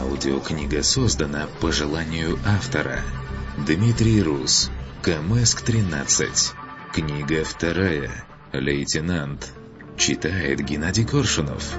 Аудиокнига создана по желанию автора. Дмитрий Рус. Камэск-13. Книга вторая. Лейтенант. Читает Геннадий Коршунов.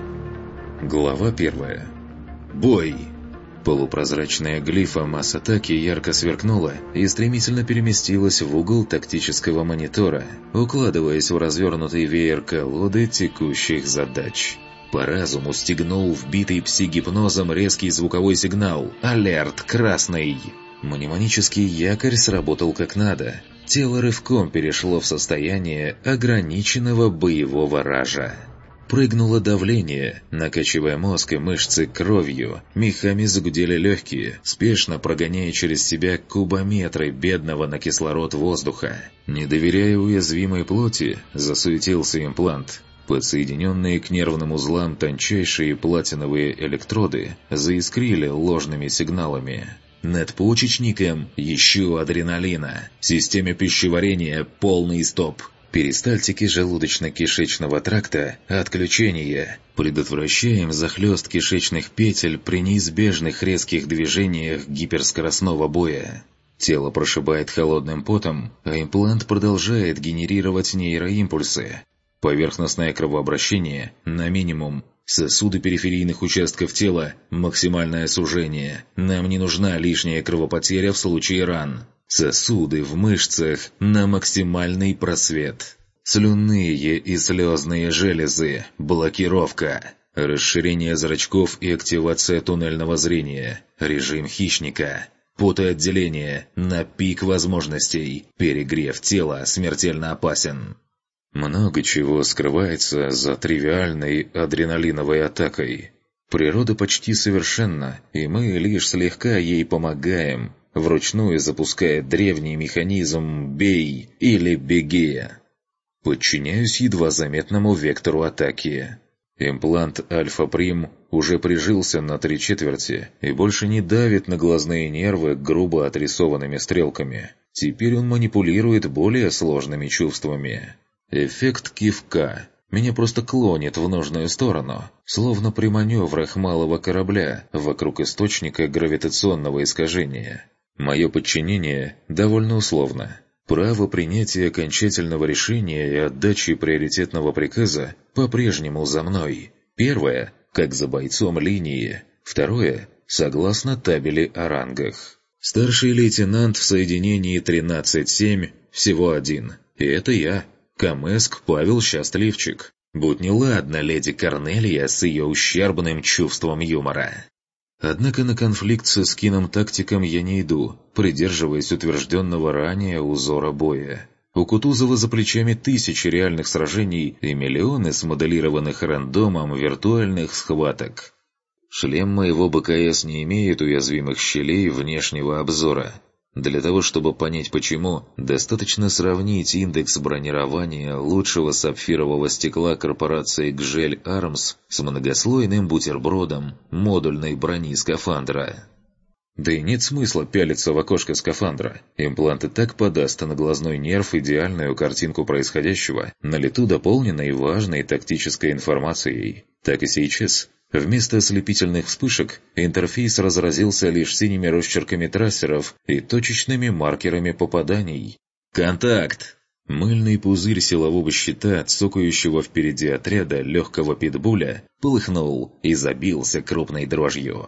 Глава первая. Бой! Полупрозрачная глифа масс-атаки ярко сверкнула и стремительно переместилась в угол тактического монитора, укладываясь в развернутый веер колоды текущих задач. По разуму стегнул вбитый пси-гипнозом резкий звуковой сигнал «Алерт! Красный!». Мнемонический якорь сработал как надо. Тело рывком перешло в состояние ограниченного боевого ража. Прыгнуло давление, накачивая мозг и мышцы кровью, мехами загудели легкие, спешно прогоняя через себя кубометры бедного на кислород воздуха. Не доверяя уязвимой плоти, засуетился имплант. Подсоединенные к нервным узлам тончайшие платиновые электроды заискрили ложными сигналами. Надпочечникам еще адреналина. Системе пищеварения полный стоп. Перистальтики желудочно-кишечного тракта отключение. Предотвращаем захлёст кишечных петель при неизбежных резких движениях гиперскоростного боя. Тело прошибает холодным потом, а имплант продолжает генерировать нейроимпульсы. Поверхностное кровообращение на минимум. Сосуды периферийных участков тела – максимальное сужение. Нам не нужна лишняя кровопотеря в случае ран. Сосуды в мышцах на максимальный просвет. Слюнные и слезные железы – блокировка. Расширение зрачков и активация туннельного зрения. Режим хищника. Потоотделение на пик возможностей. Перегрев тела смертельно опасен. Много чего скрывается за тривиальной адреналиновой атакой. Природа почти совершенна, и мы лишь слегка ей помогаем, вручную запуская древний механизм «бей» или «беги». Подчиняюсь едва заметному вектору атаки. Имплант Альфа-Прим уже прижился на 3/4 и больше не давит на глазные нервы грубо отрисованными стрелками. Теперь он манипулирует более сложными чувствами. Эффект кивка. Меня просто клонит в нужную сторону, словно при маневрах малого корабля вокруг источника гравитационного искажения. Мое подчинение довольно условно. Право принятия окончательного решения и отдачи приоритетного приказа по-прежнему за мной. Первое, как за бойцом линии. Второе, согласно табели о рангах. Старший лейтенант в соединении 13-7 всего один. И это я. Камэск Павел Счастливчик. Будь неладна леди Корнелия с ее ущербным чувством юмора. Однако на конфликт со скином-тактиком я не иду, придерживаясь утвержденного ранее узора боя. У Кутузова за плечами тысячи реальных сражений и миллионы смоделированных рандомом виртуальных схваток. Шлем моего БКС не имеет уязвимых щелей внешнего обзора. Для того, чтобы понять почему, достаточно сравнить индекс бронирования лучшего сапфирового стекла корпорации Гжель Армс с многослойным бутербродом модульной брони скафандра. Да и нет смысла пялиться в окошко скафандра. Имплант и так подаст на глазной нерв идеальную картинку происходящего, на лету дополненной важной тактической информацией. Так и сейчас. Вместо ослепительных вспышек интерфейс разразился лишь синими росчерками трассеров и точечными маркерами попаданий. «Контакт!» Мыльный пузырь силового щита, цокающего впереди отряда легкого питбуля, полыхнул и забился крупной дрожью.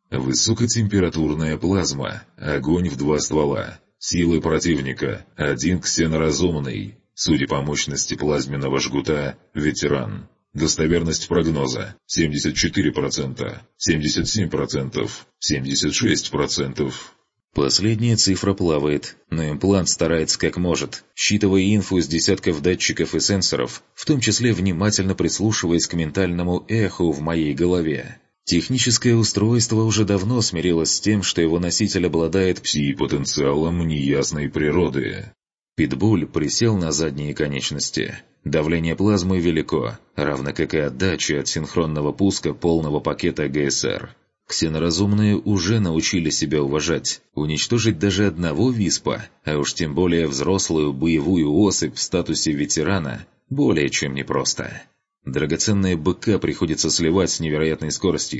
Высокотемпературная плазма. Огонь в 2 ствола. Силы противника. 1 ксеноразумный. Судя по мощности плазменного жгута, ветеран. Достоверность прогноза 74%, 77%, 76%. Последняя цифра плавает, но имплант старается как может, считывая инфу с десятков датчиков и сенсоров, в том числе внимательно прислушиваясь к ментальному эху в моей голове. Техническое устройство уже давно смирилось с тем, что его носитель обладает пси-потенциалом неясной природы. Питбуль присел на задние конечности. Давление плазмы велико, равно как и отдача от синхронного пуска полного пакета ГСР. Ксеноразумные уже научили себя уважать. Уничтожить даже одного виспа, а уж тем более взрослую боевую особь в статусе ветерана, более чем непросто. Драгоценные БК приходится сливать с невероятной скоростью.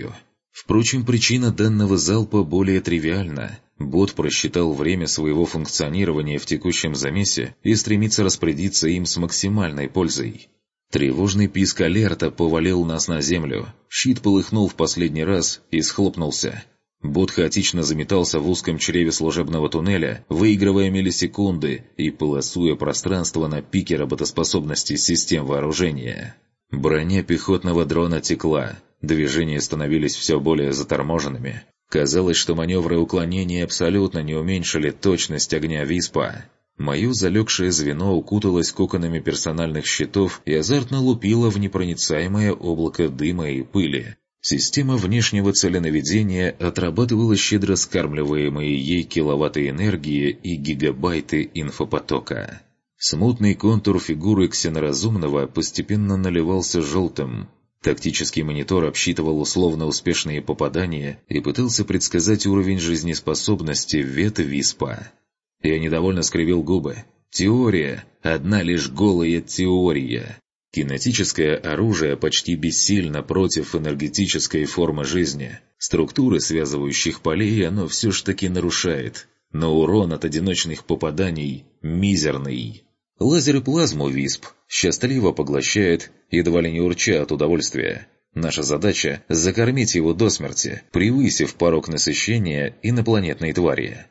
Впрочем, причина данного залпа более тривиальна. Бот просчитал время своего функционирования в текущем замесе и стремится распорядиться им с максимальной пользой. Тревожный писк алерта повалил нас на землю. Щит полыхнул в последний раз и схлопнулся. Бот хаотично заметался в узком чреве служебного туннеля, выигрывая миллисекунды и полосуя пространство на пике работоспособности систем вооружения. Броня пехотного дрона текла, движения становились все более заторможенными. Казалось, что маневры уклонения абсолютно не уменьшили точность огня Виспа. Мое залегшее звено укуталось коконами персональных щитов и азартно лупило в непроницаемое облако дыма и пыли. Система внешнего целенаведения отрабатывала щедро скармливаемые ей киловатты энергии и гигабайты инфопотока. Смутный контур фигуры ксеноразумного постепенно наливался желтым. Тактический монитор обсчитывал условно успешные попадания и пытался предсказать уровень жизнеспособности Виспа. Я недовольно скривил губы. Теория. Одна лишь голая теория. Кинетическое оружие почти бессильно против энергетической формы жизни. Структуры связывающих полей оно все ж таки нарушает. Но урон от одиночных попаданий мизерный. Лазер и плазму Висп счастливо поглощает, едва ли не урча от удовольствия. Наша задача – закормить его до смерти, превысив порог насыщения инопланетной твари.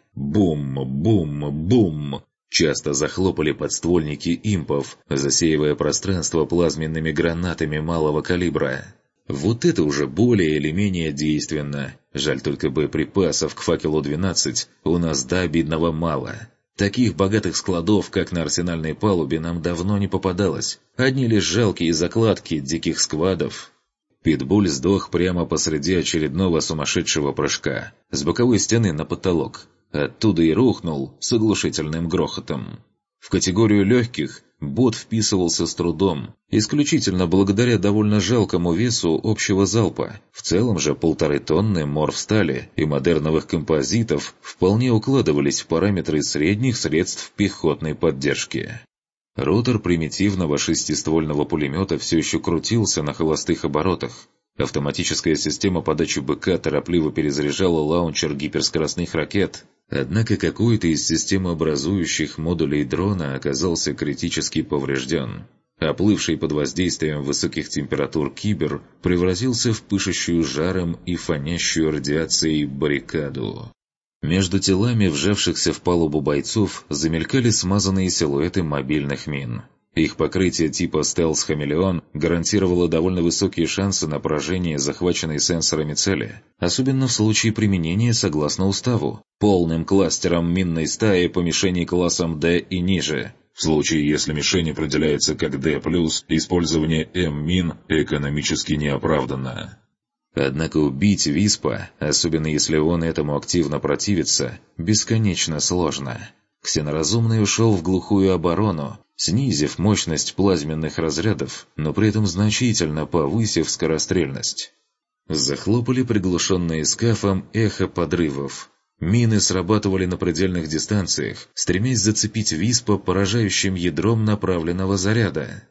Бум-бум-бум! Часто захлопали подствольники импов, засеивая пространство плазменными гранатами малого калибра. Вот это уже более или менее действенно. Жаль только боеприпасов к «Факелу-12» у нас до обидного мало. Таких богатых складов, как на арсенальной палубе, нам давно не попадалось. Одни лишь жалкие закладки диких сквадов. Питбуль сдох прямо посреди очередного сумасшедшего прыжка, с боковой стены на потолок. Оттуда и рухнул с оглушительным грохотом. В категорию легких бот вписывался с трудом, исключительно благодаря довольно жалкому весу общего залпа. В целом же 1,5 тонны морфстали и модерновых композитов вполне укладывались в параметры средних средств пехотной поддержки. Ротор примитивного шестиствольного пулемета все еще крутился на холостых оборотах. Автоматическая система подачи БК торопливо перезаряжала лаунчер гиперскоростных ракет. Однако какой-то из системообразующих модулей дрона оказался критически поврежден. Оплывший под воздействием высоких температур кибер превратился в пышущую жаром и фонящую радиацией баррикаду. Между телами вжавшихся в палубу бойцов замелькали смазанные силуэты мобильных мин. Их покрытие типа «Стелс-Хамелеон» гарантировало довольно высокие шансы на поражение захваченной сенсорами цели, особенно в случае применения согласно уставу, полным кластером минной стаи по мишени классом D и ниже. В случае, если мишень определяется как D+, использование М-мин экономически неоправданно. Однако убить Виспа, особенно если он этому активно противится, бесконечно сложно. Ксеноразумный ушел в глухую оборону, снизив мощность плазменных разрядов, но при этом значительно повысив скорострельность. Захлопали приглушенные скафом эхо подрывов. Мины срабатывали на предельных дистанциях, стремясь зацепить Виспа поражающим ядром направленного заряда.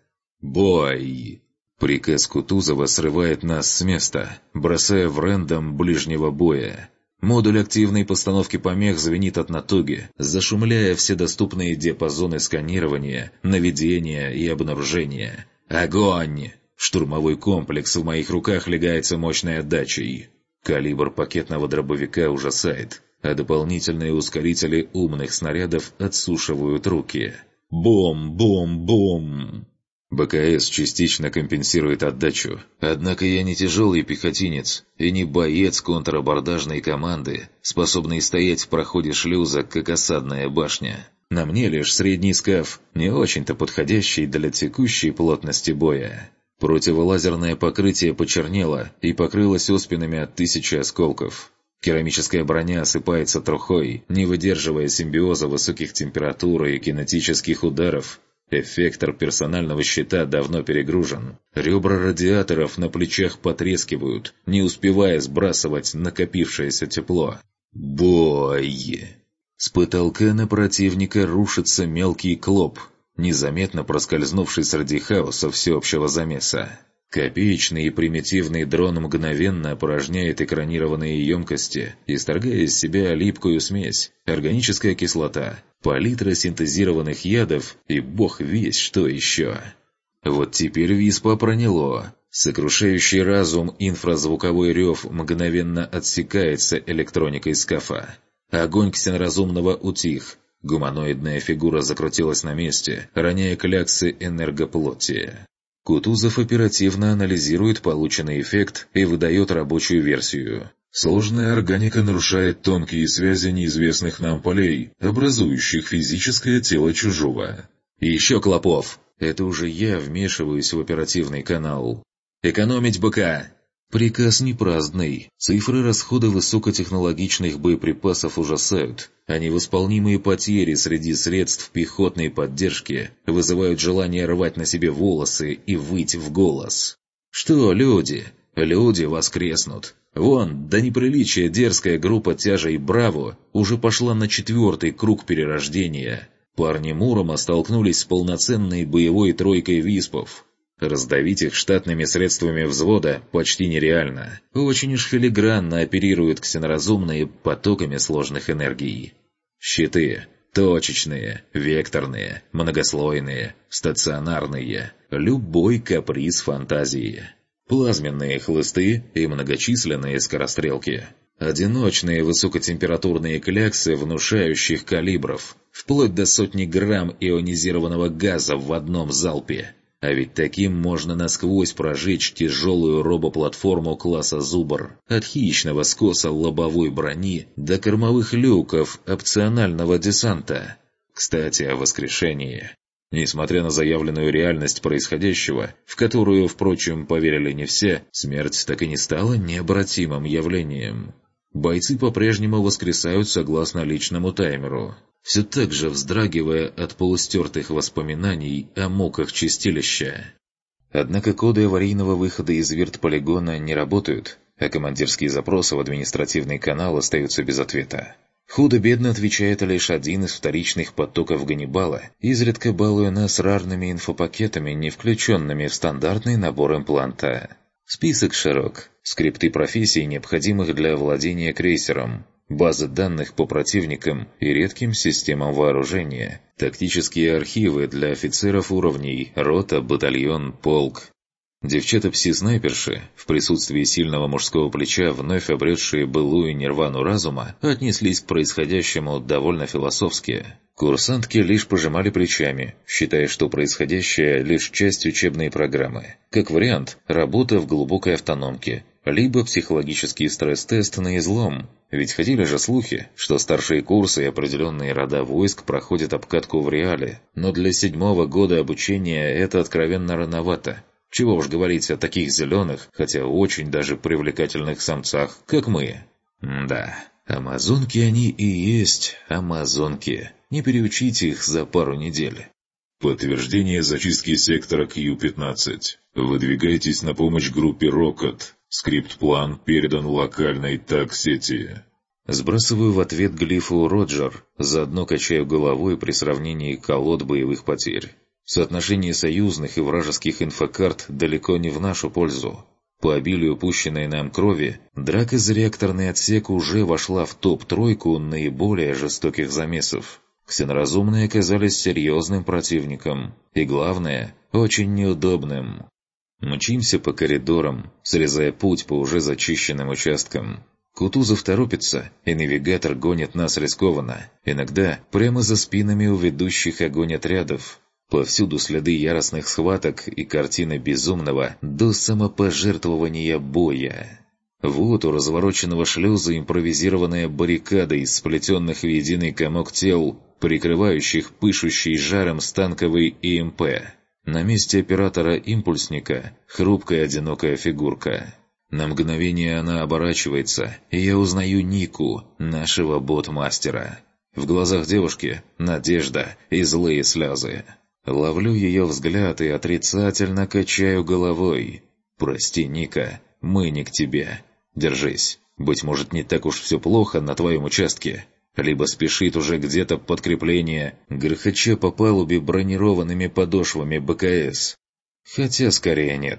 «Бой!» Приказ Кутузова срывает нас с места, бросая в рэндом ближнего боя. Модуль активной постановки помех звенит от натуги, зашумляя все доступные диапазоны сканирования, наведения и обнаружения. Огонь! Штурмовой комплекс в моих руках легается мощной отдачей. Калибр пакетного дробовика ужасает, а дополнительные ускорители умных снарядов отсушивают руки. Бум-бум-бум! БКС частично компенсирует отдачу, однако я не тяжелый пехотинец и не боец контрабордажной команды, способный стоять в проходе шлюза, как осадная башня. На мне лишь средний скаф, не очень-то подходящий для текущей плотности боя. Противолазерное покрытие почернело и покрылось оспинами от 1000 осколков. Керамическая броня осыпается трухой, не выдерживая симбиоза высоких температур и кинетических ударов. Эффектор персонального щита давно перегружен. Ребра радиаторов на плечах потрескивают, не успевая сбрасывать накопившееся тепло. Бой! С потолка на противника рушится мелкий клоп, незаметно проскользнувший среди хаоса всеобщего замеса. Копеечный и примитивный дрон мгновенно опорожняет экранированные емкости, исторгая из себя липкую смесь, органическая кислота, палитра синтезированных ядов и бог весть что еще. Вот теперь Виспа проняло. Сокрушающий разум инфразвуковой рев мгновенно отсекается электроникой скафа. Огонь ксеноразумного утих. Гуманоидная фигура закрутилась на месте, роняя кляксы энергоплоти. Кутузов оперативно анализирует полученный эффект и выдает рабочую версию. Сложная органика нарушает тонкие связи неизвестных нам полей, образующих физическое тело чужого. Еще Клопов. Это уже я вмешиваюсь в оперативный канал. Экономить БК. Приказ не праздный. Цифры расхода высокотехнологичных боеприпасов ужасают, а невосполнимые потери среди средств пехотной поддержки вызывают желание рвать на себе волосы и выть в голос. Что, люди? Люди воскреснут. Вон, до неприличия дерзкая группа тяжей «Браво» уже пошла на 4-й круг перерождения. Парни Мурома столкнулись с полноценной боевой тройкой виспов. Раздавить их штатными средствами взвода почти нереально. Очень уж филигранно оперируют ксеноразумные потоками сложных энергий. Щиты – точечные, векторные, многослойные, стационарные. Любой каприз фантазии. Плазменные хлысты и многочисленные скорострелки. Одиночные высокотемпературные кляксы внушающих калибров. Вплоть до 100 грамм ионизированного газа в одном залпе. А ведь таким можно насквозь прожечь тяжелую робоплатформу класса «Зубр». От хищного скоса лобовой брони до кормовых люков опционального десанта. Кстати, о воскрешении. Несмотря на заявленную реальность происходящего, в которую, впрочем, поверили не все, смерть так и не стала необратимым явлением. Бойцы по-прежнему воскресают согласно личному таймеру, все так же вздрагивая от полустертых воспоминаний о муках чистилища. Однако коды аварийного выхода из вирт-полигона не работают, а командирские запросы в административный канал остаются без ответа. Худо-бедно отвечает лишь один из вторичных потоков Ганнибала, изредка балуя нас рарными инфопакетами, не включенными в стандартный набор импланта. Список широк. Скрипты профессий, необходимых для владения крейсером. Базы данных по противникам и редким системам вооружения. Тактические архивы для офицеров уровней, рота, батальон, полк. Девчата-пси-снайперши, в присутствии сильного мужского плеча, вновь обретшие былую нирвану разума, отнеслись к происходящему довольно философски. Курсантки лишь пожимали плечами, считая, что происходящее лишь часть учебной программы. Как вариант, работа в глубокой автономке, либо психологический стресс-тест на излом. Ведь ходили же слухи, что старшие курсы и определенные рода войск проходят обкатку в реале, но для 7-го года обучения это откровенно рановато. Чего уж говорить о таких зеленых, хотя очень даже привлекательных самцах, как мы. Да, амазонки они и есть амазонки. Не переучите их за пару недель. Подтверждение зачистки сектора Q-15. Выдвигайтесь на помощь группе «Рокот». Скрипт-план передан локальной ТАК-сети. Сбрасываю в ответ глифу «Роджер», заодно качаю головой при сравнении колод боевых потерь. Соотношение союзных и вражеских инфокарт далеко не в нашу пользу. По обилию пущенной нам крови, драка за реакторный отсек уже вошла в топ-тройку наиболее жестоких замесов. Ксеноразумные оказались серьезным противником. И главное, очень неудобным. Мчимся по коридорам, срезая путь по уже зачищенным участкам. Кутузов торопится, и навигатор гонит нас рискованно. Иногда прямо за спинами у ведущих огонь отрядов. Повсюду следы яростных схваток и картины безумного до самопожертвования боя. Вот у развороченного шлюза импровизированная баррикада из сплетенных в единый комок тел, прикрывающих пышущий жаром станковый ИМП. На месте оператора-импульсника хрупкая одинокая фигурка. На мгновение она оборачивается, и я узнаю Нику, нашего бот-мастера. В глазах девушки надежда и злые слезы. Ловлю ее взгляд и отрицательно качаю головой. «Прости, Ника, мы не к тебе. Держись. Быть может, не так уж все плохо на твоем участке. Либо спешит уже где-то подкрепление, грохоча по палубе бронированными подошвами БКС. Хотя скорее нет.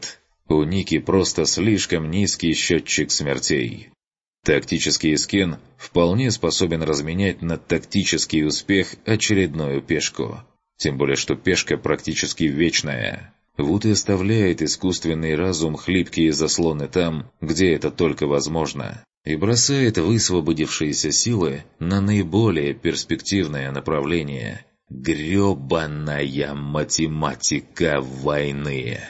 У Ники просто слишком низкий счетчик смертей. Тактический скин вполне способен разменять на тактический успех очередную пешку. Тем более, что пешка практически вечная. Вот и оставляет искусственный разум хлипкие заслоны там, где это только возможно, и бросает высвободившиеся силы на наиболее перспективное направление. Грёбаная математика войны!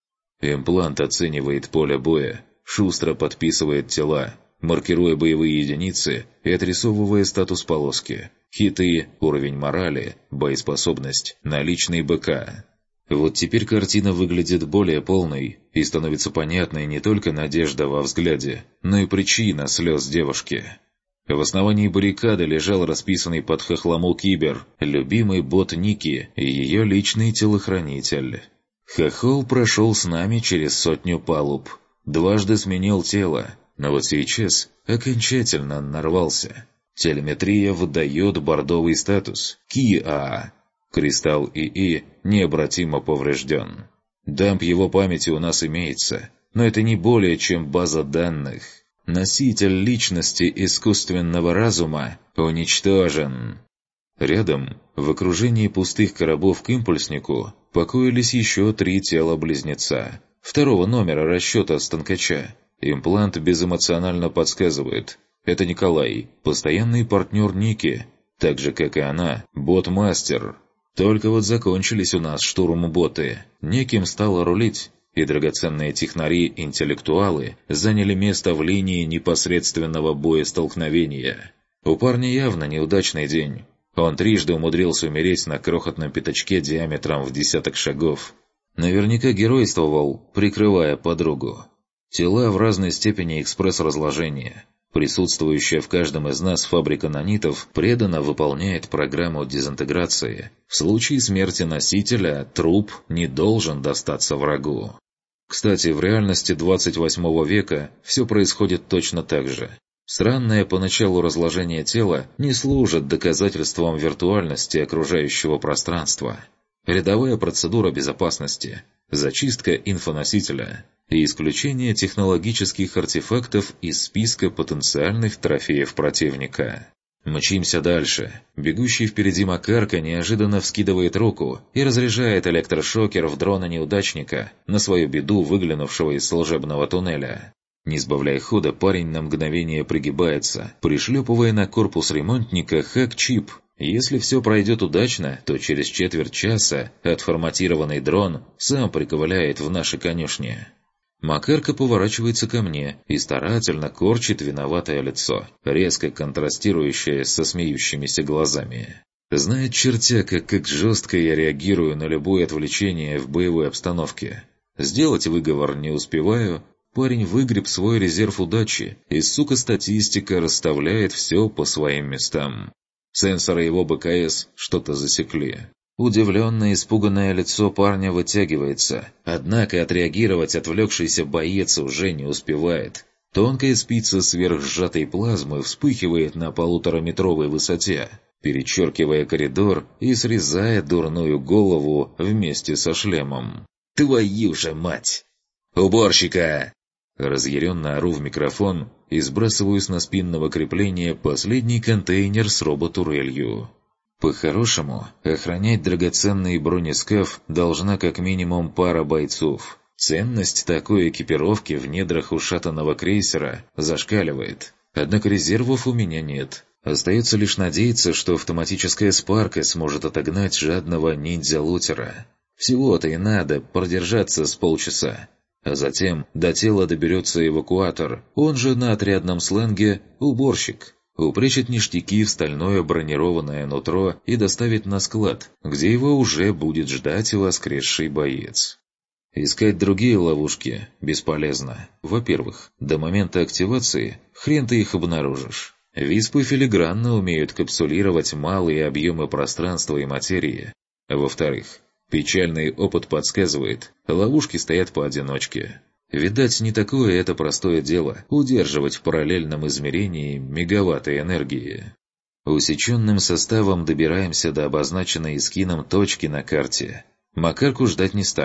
Имплант оценивает поле боя, шустро подписывает тела, маркируя боевые единицы и отрисовывая статус полоски, хиты, уровень морали, боеспособность, наличный БК. Вот теперь картина выглядит более полной, и становится понятной не только надежда во взгляде, но и причина слез девушки. В основании баррикады лежал расписанный под хохлому Кибер, любимый бот Ники и ее личный телохранитель. Хохол прошел с нами через 100 палуб, дважды сменил тело, но вот сейчас окончательно нарвался. Телеметрия выдает бордовый статус КИА. Кристалл ИИ необратимо поврежден. Дамп его памяти у нас имеется, но это не более чем база данных. Носитель личности искусственного разума уничтожен. Рядом, в окружении пустых коробов к импульснику, покоились еще 3 тела-близнеца. Второго номера расчета станкача. Имплант безэмоционально подсказывает. Это Николай, постоянный партнер Ники, так же, как и она, бот-мастер. Только вот закончились у нас штурм-боты. Неким стало рулить, и драгоценные технари-интеллектуалы заняли место в линии непосредственного боестолкновения. У парня явно неудачный день. Он трижды умудрился умереть на крохотном пятачке диаметром в десяток шагов. Наверняка геройствовал, прикрывая подругу. Тела в разной степени экспресс-разложения. Присутствующая в каждом из нас фабрика нанитов преданно выполняет программу дезинтеграции. В случае смерти носителя труп не должен достаться врагу. Кстати, в реальности 28 века все происходит точно так же. Странное поначалу разложение тела не служит доказательством виртуальности окружающего пространства. Рядовая процедура безопасности, зачистка инфоносителя и исключение технологических артефактов из списка потенциальных трофеев противника. Мчимся дальше. Бегущий впереди Макарка неожиданно вскидывает руку и разряжает электрошокер в дрона неудачника, на свою беду выглянувшего из служебного туннеля. Не сбавляя хода, парень на мгновение пригибается, пришлепывая на корпус ремонтника хак-чип. Если все пройдет удачно, то через четверть часа отформатированный дрон сам приковыляет в наши конюшни. Макарка поворачивается ко мне и старательно корчит виноватое лицо, резко контрастирующее со смеющимися глазами. Знает чертяка, как жестко я реагирую на любое отвлечение в боевой обстановке. Сделать выговор не успеваю. Парень выгреб свой резерв удачи, и, сука, статистика расставляет все по своим местам. Сенсоры его БКС что-то засекли. Удивленное, испуганное лицо парня вытягивается, однако отреагировать отвлекшийся боец уже не успевает. Тонкая спица сверхсжатой плазмы вспыхивает на 1,5-метровой высоте, перечеркивая коридор и срезая дурную голову вместе со шлемом. «Твою же мать! Уборщика!» Разъяренно ору в микрофон и сбрасываю с наспинного крепления последний контейнер с робот-турелью. По-хорошему, охранять драгоценный бронескаф должна как минимум пара бойцов. Ценность такой экипировки в недрах ушатанного крейсера зашкаливает. Однако резервов у меня нет. Остается лишь надеяться, что автоматическая спарка сможет отогнать жадного ниндзя-лутера. Всего-то и надо продержаться с полчаса. А затем до тела доберется эвакуатор, он же на отрядном сленге «уборщик». Упрячет ништяки в стальное бронированное нутро и доставит на склад, где его уже будет ждать воскресший боец. Искать другие ловушки бесполезно. Во-первых, до момента активации хрен ты их обнаружишь. Виспы филигранно умеют капсулировать малые объемы пространства и материи. Во-вторых, печальный опыт подсказывает, ловушки стоят поодиночке. Видать, не такое это простое дело – удерживать в параллельном измерении мегаватты энергии. Усеченным составом добираемся до обозначенной эскином точки на карте. Макарку ждать не стали.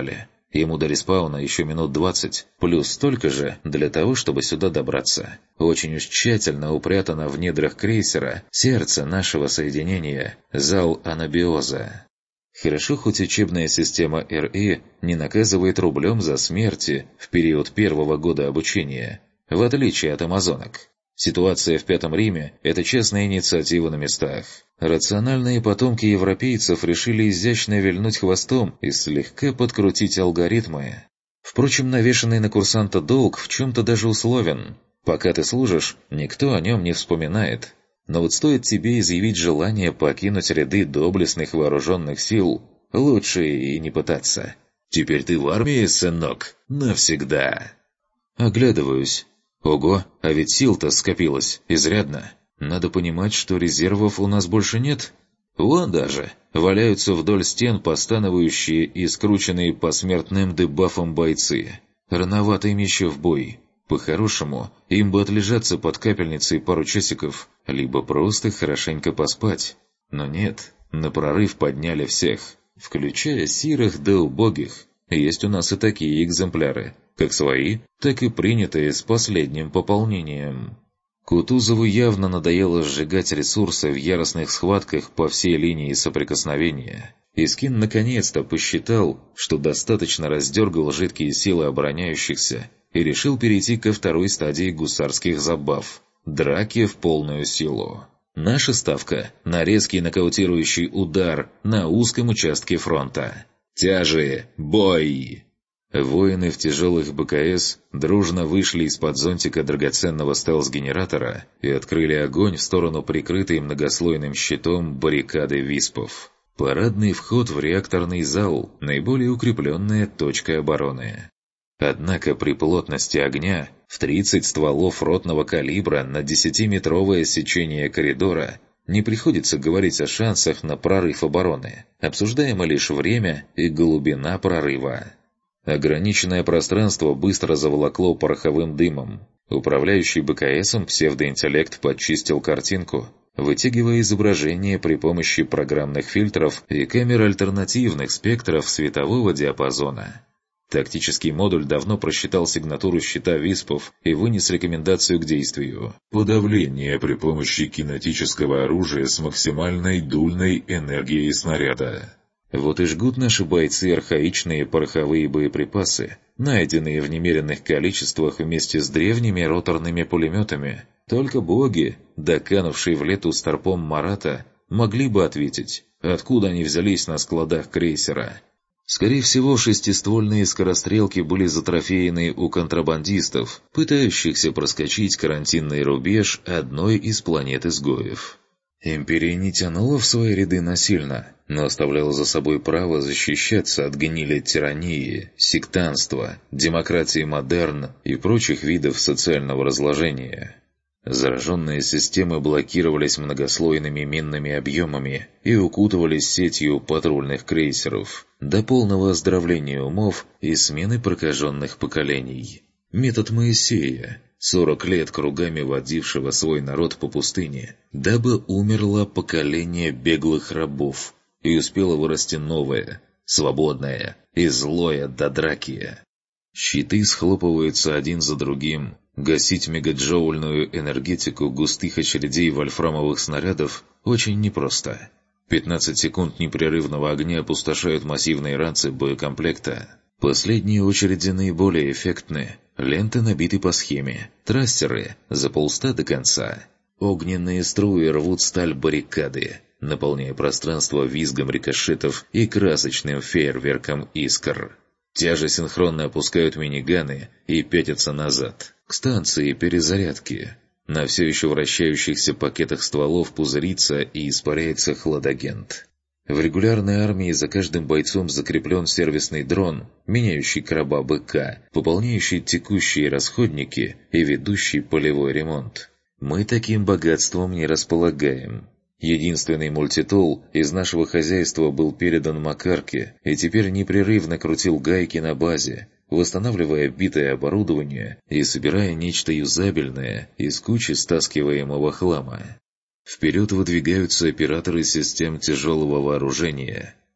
Ему до респауна еще минут 20, плюс столько же для того, чтобы сюда добраться. Очень уж тщательно упрятано в недрах крейсера сердце нашего соединения, зал анабиоза. Хорошо, хоть учебная система РИ не наказывает рублем за смерти в период первого года обучения, в отличие от амазонок. Ситуация в Пятом Риме – это частная инициатива на местах. Рациональные потомки европейцев решили изящно вильнуть хвостом и слегка подкрутить алгоритмы. Впрочем, навешанный на курсанта долг в чем-то даже условен. Пока ты служишь, никто о нем не вспоминает. Но вот стоит тебе изъявить желание покинуть ряды доблестных вооруженных сил, лучше и не пытаться. Теперь ты в армии, сынок, навсегда. Оглядываюсь. Ого, а ведь сил-то скопилось изрядно. Надо понимать, что резервов у нас больше нет. Вон даже валяются вдоль стен постановающие и скрученные посмертным дебафом бойцы. Рановато им еще в бой. По-хорошему, им бы отлежаться под капельницей пару часиков, либо просто хорошенько поспать. Но нет, на прорыв подняли всех, включая сирых да убогих. Есть у нас и такие экземпляры, как свои, так и принятые с последним пополнением. Кутузову явно надоело сжигать ресурсы в яростных схватках по всей линии соприкосновения. Искин наконец-то посчитал, что достаточно раздергал жидкие силы обороняющихся и решил перейти ко второй стадии гусарских забав – драки в полную силу. Наша ставка – на резкий нокаутирующий удар на узком участке фронта. Тяжи! Бой! Воины в тяжелых БКС дружно вышли из-под зонтика драгоценного стелс-генератора и открыли огонь в сторону прикрытой многослойным щитом баррикады виспов. Парадный вход в реакторный зал – наиболее укрепленная точка обороны. Однако при плотности огня в 30 стволов ротного калибра на 10-метровое сечение коридора не приходится говорить о шансах на прорыв обороны, обсуждаемо лишь время и глубина прорыва. Ограниченное пространство быстро заволокло пороховым дымом. Управляющий БКСом псевдоинтеллект подчистил картинку, вытягивая изображение при помощи программных фильтров и камер альтернативных спектров светового диапазона. Тактический модуль давно просчитал сигнатуру щита виспов и вынес рекомендацию к действию. Подавление при помощи кинетического оружия с максимальной дульной энергией снаряда. Вот и жгут наши бойцы архаичные пороховые боеприпасы, найденные в немеренных количествах вместе с древними роторными пулеметами. Только боги, доканувшие в лету старпом Марата, могли бы ответить, откуда они взялись на складах крейсера. Скорее всего, шестиствольные скорострелки были затрофеены у контрабандистов, пытающихся проскочить карантинный рубеж одной из планет-изгоев. Империя не тянула в свои ряды насильно, но оставляла за собой право защищаться от гнили тирании, сектантства, демократии модерн и прочих видов социального разложения. Зараженные системы блокировались многослойными минными объемами и укутывались сетью патрульных крейсеров до полного оздоровления умов и смены прокаженных поколений. Метод Моисея, 40 лет кругами водившего свой народ по пустыне, дабы умерло поколение беглых рабов и успело вырасти новое, свободное и злое до драки. Щиты схлопываются один за другим. Гасить мегаджоульную энергетику густых очередей вольфрамовых снарядов очень непросто. 15 секунд непрерывного огня опустошают массивные ранцы боекомплекта. Последние очереди наиболее эффектны. Ленты набиты по схеме. Трассеры за полста до конца. Огненные струи рвут сталь баррикады, наполняя пространство визгом рикошетов и красочным фейерверком искр. Тяжи синхронно опускают миниганы и пятятся назад, к станции перезарядки. На все еще вращающихся пакетах стволов пузырится и испаряется хладагент. В регулярной армии за каждым бойцом закреплен сервисный дрон, меняющий короба БК, пополняющий текущие расходники и ведущий полевой ремонт. Мы таким богатством не располагаем. Единственный мультитул из нашего хозяйства был передан Макарке и теперь непрерывно крутил гайки на базе, восстанавливая битое оборудование и собирая нечто юзабельное из кучи стаскиваемого хлама. Вперед выдвигаются операторы систем тяжелого вооружения.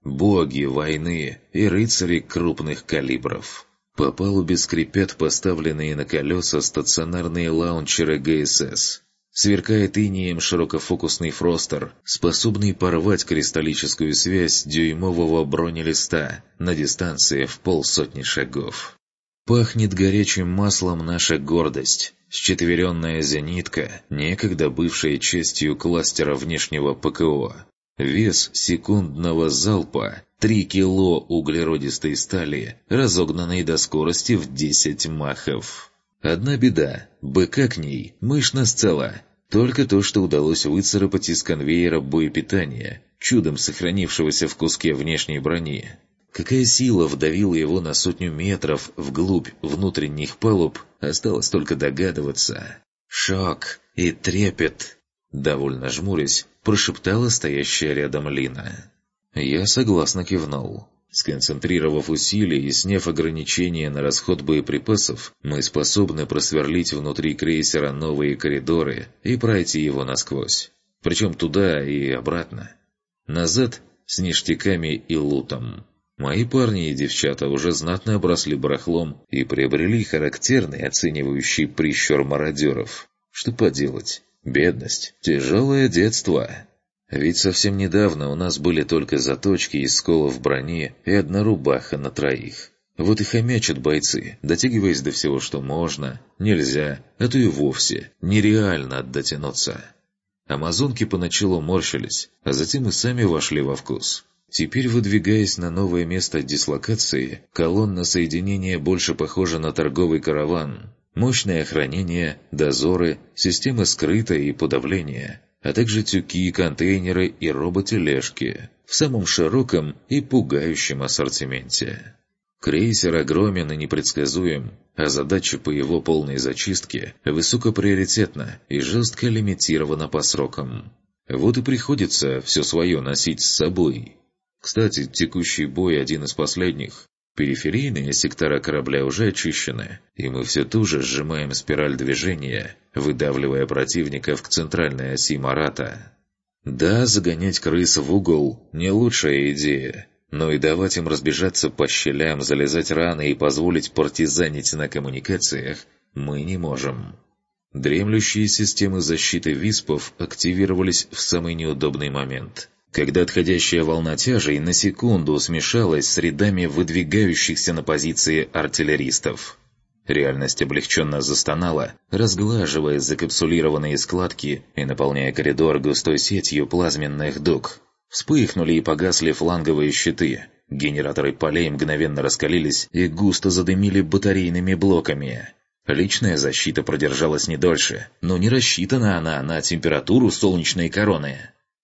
боги войны и рыцари крупных калибров. По палубе скрипят поставленные на колеса стационарные лаунчеры ГСС. Сверкает инеем широкофокусный фростер, способный порвать кристаллическую связь дюймового бронелиста на дистанции в 50 шагов. Пахнет горячим маслом наша гордость, счетверенная зенитка, некогда бывшая частью кластера внешнего ПКО. Вес секундного залпа – 3 кило углеродистой стали, разогнанной до скорости в 10 махов. Одна беда – БК к ней мышно сцела. Только то, что удалось выцарапать из конвейера боепитания, чудом сохранившегося в куске внешней брони. Какая сила вдавила его на 100 метров вглубь внутренних палуб, осталось только догадываться. «Шок и трепет!» Довольно жмурясь, прошептала стоящая рядом Лина. Я согласно кивнул. Сконцентрировав усилия и сняв ограничения на расход боеприпасов, мы способны просверлить внутри крейсера новые коридоры и пройти его насквозь. Причем туда и обратно. Назад с ништяками и лутом. Мои парни и девчата уже знатно обросли барахлом и приобрели характерный оценивающий прищур мародеров. Что поделать? Бедность, тяжелое детство. Ведь совсем недавно у нас были только заточки из сколов брони и одна рубаха на троих. Вот и хомячат бойцы, дотягиваясь до всего, что можно, нельзя, а то и вовсе нереально дотянуться. Амазонки поначалу морщились, а затем и сами вошли во вкус. Теперь, выдвигаясь на новое место дислокации, колонна соединения больше похожа на торговый караван. Мощное охранение, дозоры, системы скрытия и подавления, а также тюки, контейнеры и роботележки в самом широком и пугающем ассортименте. Крейсер огромен и непредсказуем, а задача по его полной зачистке высокоприоритетна и жестко лимитирована по срокам. Вот и приходится все свое носить с собой. Кстати, текущий бой один из последних. Периферийные сектора корабля уже очищены, и мы все туже сжимаем спираль движения, выдавливая противников к центральной оси Марата. Да, загонять крыс в угол – не лучшая идея, но и давать им разбежаться по щелям, залезать раны и позволить партизанить на коммуникациях мы не можем. Дремлющие системы защиты виспов активировались в самый неудобный момент – когда отходящая волна тяжей на секунду смешалась с рядами выдвигающихся на позиции артиллеристов. Реальность облегченно застонала, разглаживая закапсулированные складки и наполняя коридор густой сетью плазменных дуг. Вспыхнули и погасли фланговые щиты. Генераторы полей мгновенно раскалились и густо задымили батарейными блоками. Личная защита продержалась не дольше, но не рассчитана она на температуру солнечной короны.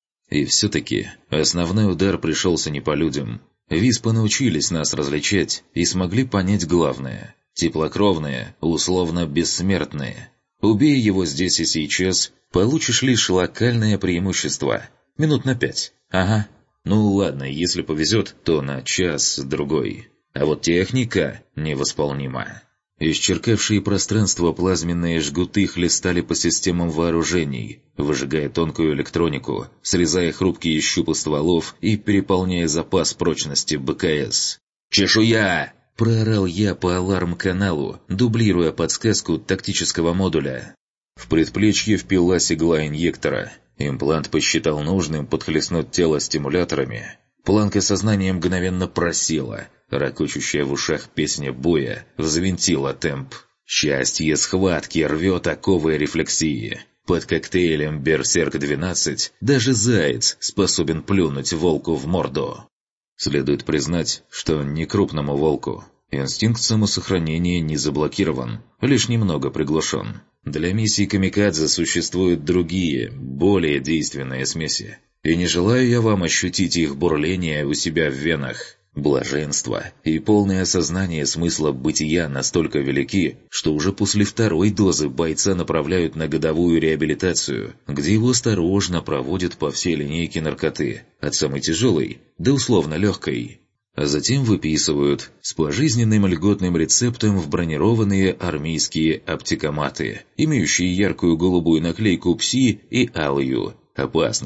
И все-таки основной удар пришелся не по людям. Виспы научились нас различать и смогли понять главное. Теплокровные, условно бессмертные. Убей его здесь и сейчас, получишь лишь локальное преимущество. Минут на 5. Ага. Ну ладно, если повезет, то на час-другой. А вот техника невосполнима. Исчеркавшие пространство плазменные жгуты хлестали по системам вооружений, выжигая тонкую электронику, срезая хрупкие щупы стволов и переполняя запас прочности БКС. «Чешуя!» – проорал я по аларм-каналу, дублируя подсказку тактического модуля. В предплечье впилась игла инъектора. Имплант посчитал нужным подхлестнуть тело стимуляторами. Планка сознания мгновенно просела. Ракочущая в ушах песня боя взвинтила темп. Счастье схватки рвет оковы рефлексии. Под коктейлем «Берсерк-12» даже заяц способен плюнуть волку в морду. Следует признать, что не крупному волку. Инстинкт самосохранения не заблокирован, лишь немного приглушен. Для миссий камикадзе существуют другие, более действенные смеси. И не желаю я вам ощутить их бурление у себя в венах. Блаженство и полное осознание смысла бытия настолько велики, что уже после второй дозы бойца направляют на годовую реабилитацию, где его осторожно проводят по всей линейке наркоты, от самой тяжелой до условно легкой. А затем выписывают с пожизненным льготным рецептом в бронированные армейские оптикоматы, имеющие яркую голубую наклейку «ПСИ» и «Алью». Опасность.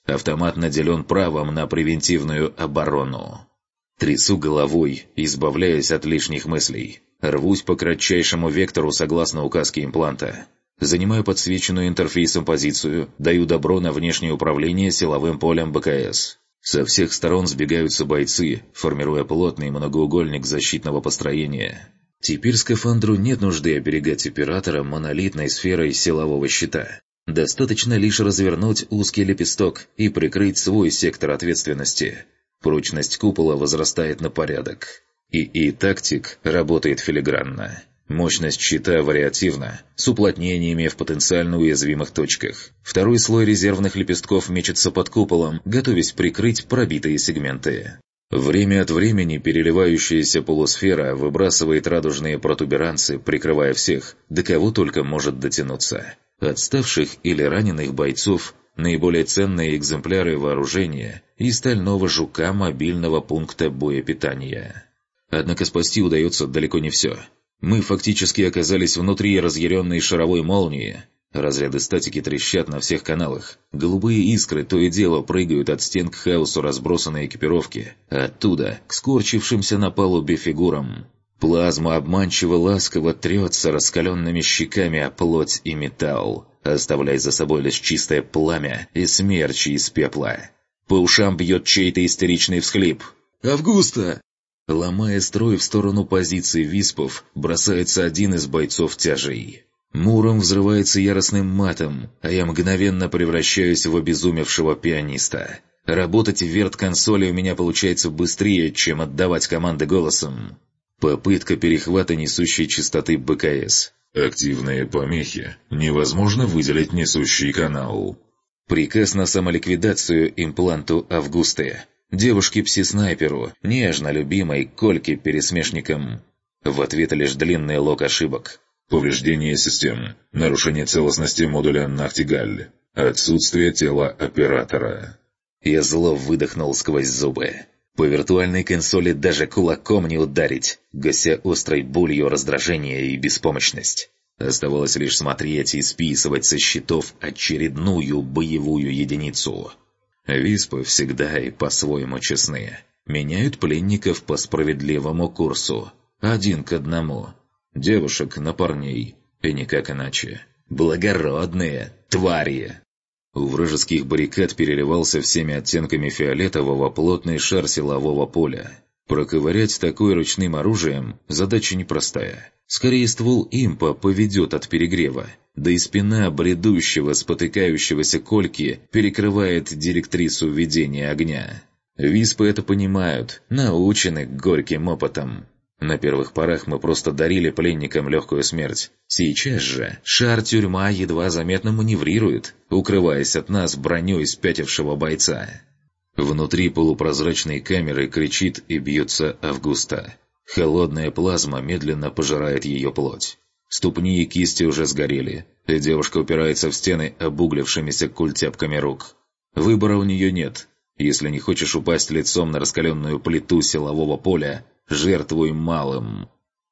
Автомат наделен правом на превентивную оборону. Трясу головой, избавляясь от лишних мыслей. Рвусь по кратчайшему вектору согласно указке импланта. Занимаю подсвеченную интерфейсом позицию, даю добро на внешнее управление силовым полем БКС. Со всех сторон сбегаются бойцы, формируя плотный многоугольник защитного построения. Теперь скафандру нет нужды оберегать оператора монолитной сферой силового щита. Достаточно лишь развернуть узкий лепесток и прикрыть свой сектор ответственности. Прочность купола возрастает на порядок. ИИ-тактик работает филигранно. Мощность щита вариативна, с уплотнениями в потенциально уязвимых точках. Второй слой резервных лепестков мечется под куполом, готовясь прикрыть пробитые сегменты. Время от времени переливающаяся полусфера выбрасывает радужные протуберанцы, прикрывая всех, до кого только может дотянуться. Отставших или раненых бойцов, наиболее ценные экземпляры вооружения и стального жука мобильного пункта боепитания. Однако спасти удается далеко не все. Мы фактически оказались внутри разъяренной шаровой молнии. Разряды статики трещат на всех каналах. Голубые искры то и дело прыгают от стен к хаосу разбросанной экипировки, а оттуда к скорчившимся на палубе фигурам. Плазма обманчиво ласково трется раскаленными щеками о плоть и металл, оставляя за собой лишь чистое пламя и смерчи из пепла. По ушам бьет чей-то истеричный всхлип. «Августа!» Ломая строй в сторону позиции виспов, бросается один из бойцов тяжей. Муром взрывается яростным матом, а я мгновенно превращаюсь в обезумевшего пианиста. Работать в верт-консоли у меня получается быстрее, чем отдавать команды голосом. Попытка перехвата несущей частоты БКС. Активные помехи. Невозможно выделить несущий канал. Приказ на самоликвидацию импланту Августы. Девушке-пси-снайперу, нежно любимой Кольке-пересмешником. В ответ лишь длинный лог ошибок. Повреждение систем. Нарушение целостности модуля «Нахтигаль». Отсутствие тела оператора. Я зло выдохнул сквозь зубы. По виртуальной консоли даже кулаком не ударить, гася острой болью раздражение и беспомощность. Оставалось лишь смотреть и списывать со счетов очередную боевую единицу. Виспы всегда и по-своему честны. Меняют пленников по справедливому курсу. 1 к 1. Девушек на парней. И никак иначе. Благородные твари! У вражеских баррикад переливался всеми оттенками фиолетового плотный шар силового поля. Проковырять такой ручным оружием – задача непростая. Скорее ствол импа поведет от перегрева, да и спина бредущего, спотыкающегося Кольки перекрывает директрису ведения огня. Виспы это понимают, научены горьким опытом. На первых порах мы просто дарили пленникам легкую смерть. Сейчас же шар-тюрьма едва заметно маневрирует, укрываясь от нас броней спятившего бойца. Внутри полупрозрачной камеры кричит и бьется Августа. Холодная плазма медленно пожирает ее плоть. Ступни и кисти уже сгорели, и девушка упирается в стены обуглившимися культяпками рук. Выбора у нее нет. Если не хочешь упасть лицом на раскаленную плиту силового поля, жертвуй малым.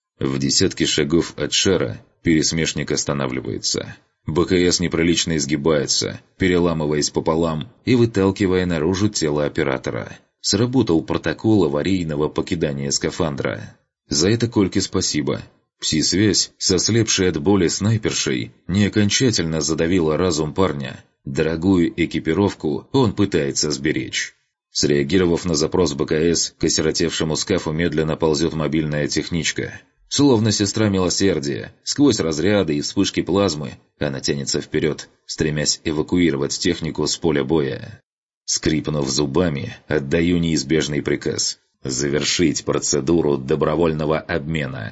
В десятке шагов от шара пересмешник останавливается. БКС неприлично изгибается, переламываясь пополам и выталкивая наружу тело оператора. Сработал протокол аварийного покидания скафандра. За это Кольке спасибо. Пси-связь, сослепшая от боли снайпершей, не окончательно задавила разум парня. Дорогую экипировку он пытается сберечь. Среагировав на запрос БКС, к осиротевшему скафу медленно ползет мобильная техничка. Словно сестра милосердия, сквозь разряды и вспышки плазмы, она тянется вперед, стремясь эвакуировать технику с поля боя. Скрипнув зубами, отдаю неизбежный приказ – завершить процедуру добровольного обмена.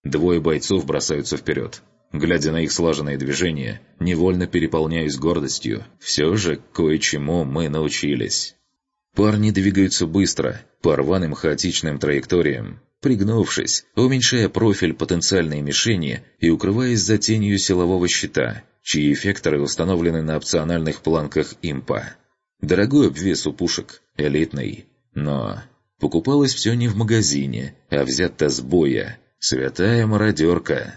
2 бойцов бросаются вперед. Глядя на их слаженные движения, невольно переполняюсь гордостью. Все же кое-чему мы научились. Парни двигаются быстро, по рваным хаотичным траекториям, пригнувшись, уменьшая профиль потенциальной мишени и укрываясь за тенью силового щита, чьи эффекторы установлены на опциональных планках импа. Дорогой обвес у пушек, элитный. Но покупалось все не в магазине, а взято с боя. Святая мародерка.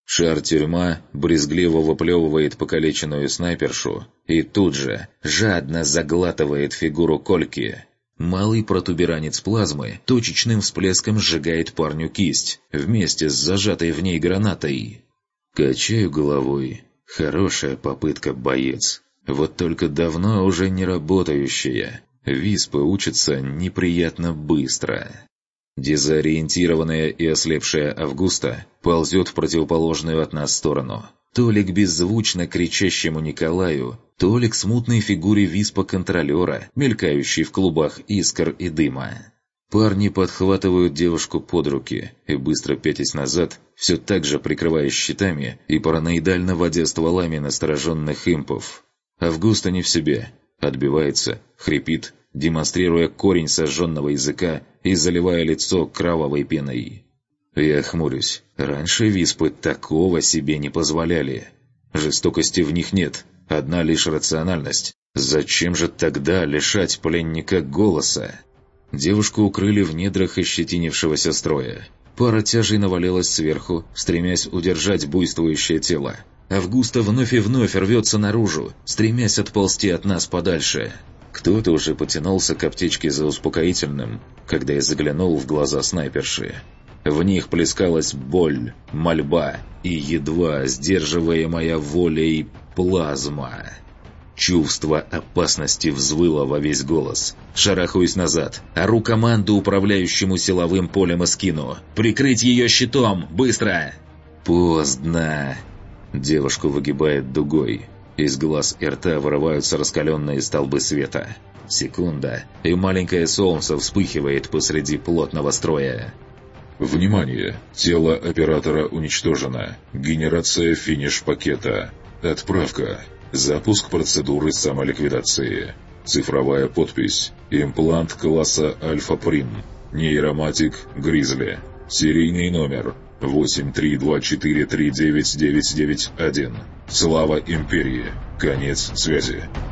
Шар-тюрьма брезгливо выплевывает покалеченную снайпершу и тут же жадно заглатывает фигуру Кольки. Малый протуберанец плазмы точечным всплеском сжигает парню кисть вместе с зажатой в ней гранатой. Качаю головой. Хорошая попытка, боец. Вот только давно уже не работающая. Виспы учатся неприятно быстро. Дезориентированная и ослепшая Августа ползет в противоположную от нас сторону. То ли к беззвучно кричащему Николаю, то ли к смутной фигуре Виспа-контролера, мелькающей в клубах искр и дыма. Парни подхватывают девушку под руки и, быстро пятясь назад, все так же прикрываясь щитами и параноидально водя стволами настороженных импов. Августа не в себе, отбивается, хрипит, демонстрируя корень сожженного языка и заливая лицо кровавой пеной. Я хмурюсь. Раньше виспы такого себе не позволяли. Жестокости в них нет, одна лишь рациональность. Зачем же тогда лишать пленника голоса? Девушку укрыли в недрах ощетинившегося строя. Пара тяжей навалилась сверху, стремясь удержать буйствующее тело. Августа вновь и вновь рвется наружу, стремясь отползти от нас подальше. Кто-то уже потянулся к аптечке за успокоительным, когда я заглянул в глаза снайперши. В них плескалась боль, мольба и едва сдерживаемая волей плазма. Чувство опасности взвыло во весь голос. Шарахаюсь назад, ору команду управляющему силовым полем Эскину. «Прикрыть ее щитом! Быстро!» Поздно. Девушку выгибает дугой. Из глаз и рта вырываются раскаленные столбы света. Секунда, и маленькое солнце вспыхивает посреди плотного строя. Внимание! Тело оператора уничтожено. Генерация финиш-пакета. Отправка. Запуск процедуры самоликвидации. Цифровая подпись. Имплант класса Альфа-Прим. Нейроматик Гризли. Серийный номер 8324399991. Слава Империи. Конец связи.